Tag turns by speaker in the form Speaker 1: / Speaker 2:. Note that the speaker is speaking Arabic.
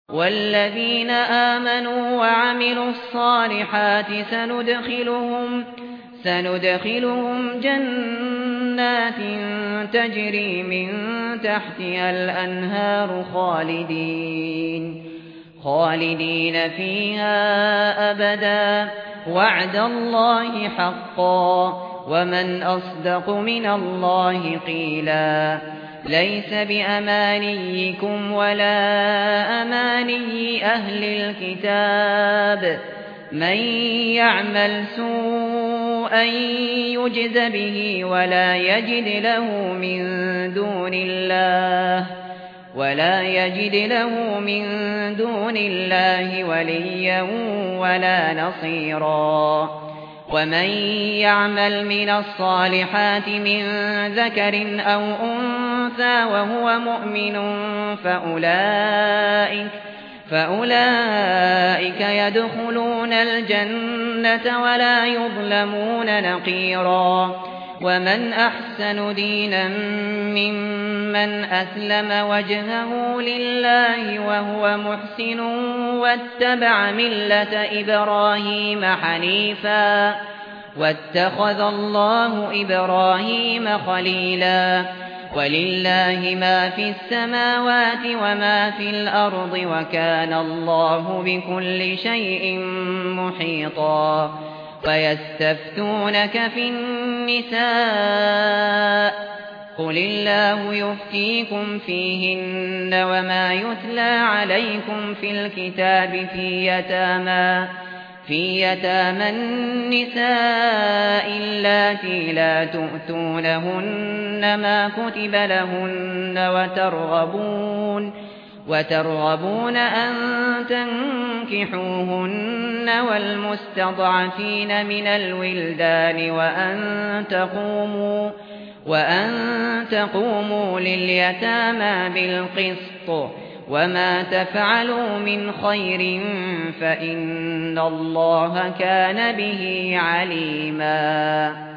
Speaker 1: والذين آمنوا وعملوا الصالحات سندخلهم جنات تجري من تحتها الأنهار خالدين فيها أبدا وعد الله حقا ومن أصدق من الله قيلا ليس بأمانيكم ولا أماني أهل الكتاب من يعمل سوءا يجز به ولا يجد له من دون الله وليا ولا نصيرا ومن يعمل من الصالحات من ذكر أو أنثى وهو مؤمن فأولئك يدخلون الجنة ولا يظلمون نقيرا ومن أحسن دينا ممن أسلم وجهه لله وهو محسن واتبع ملة إبراهيم حنيفا واتخذ الله إبراهيم خليلا ولله ما في السماوات وما في الأرض وكان الله بكل شيء محيطا ويستفتونك في النساء قل الله يفتيكم فيهن وما يتلى عليكم في الكتاب في يتامى النساء اللاتي لا تؤتونهن ما كتب لهن وترغبون أن تنكحوهن والمستضعفين من الولدان وأن تقوموا لليتامى بالقسط وما تفعلوا من خير فإن الله كان به عليما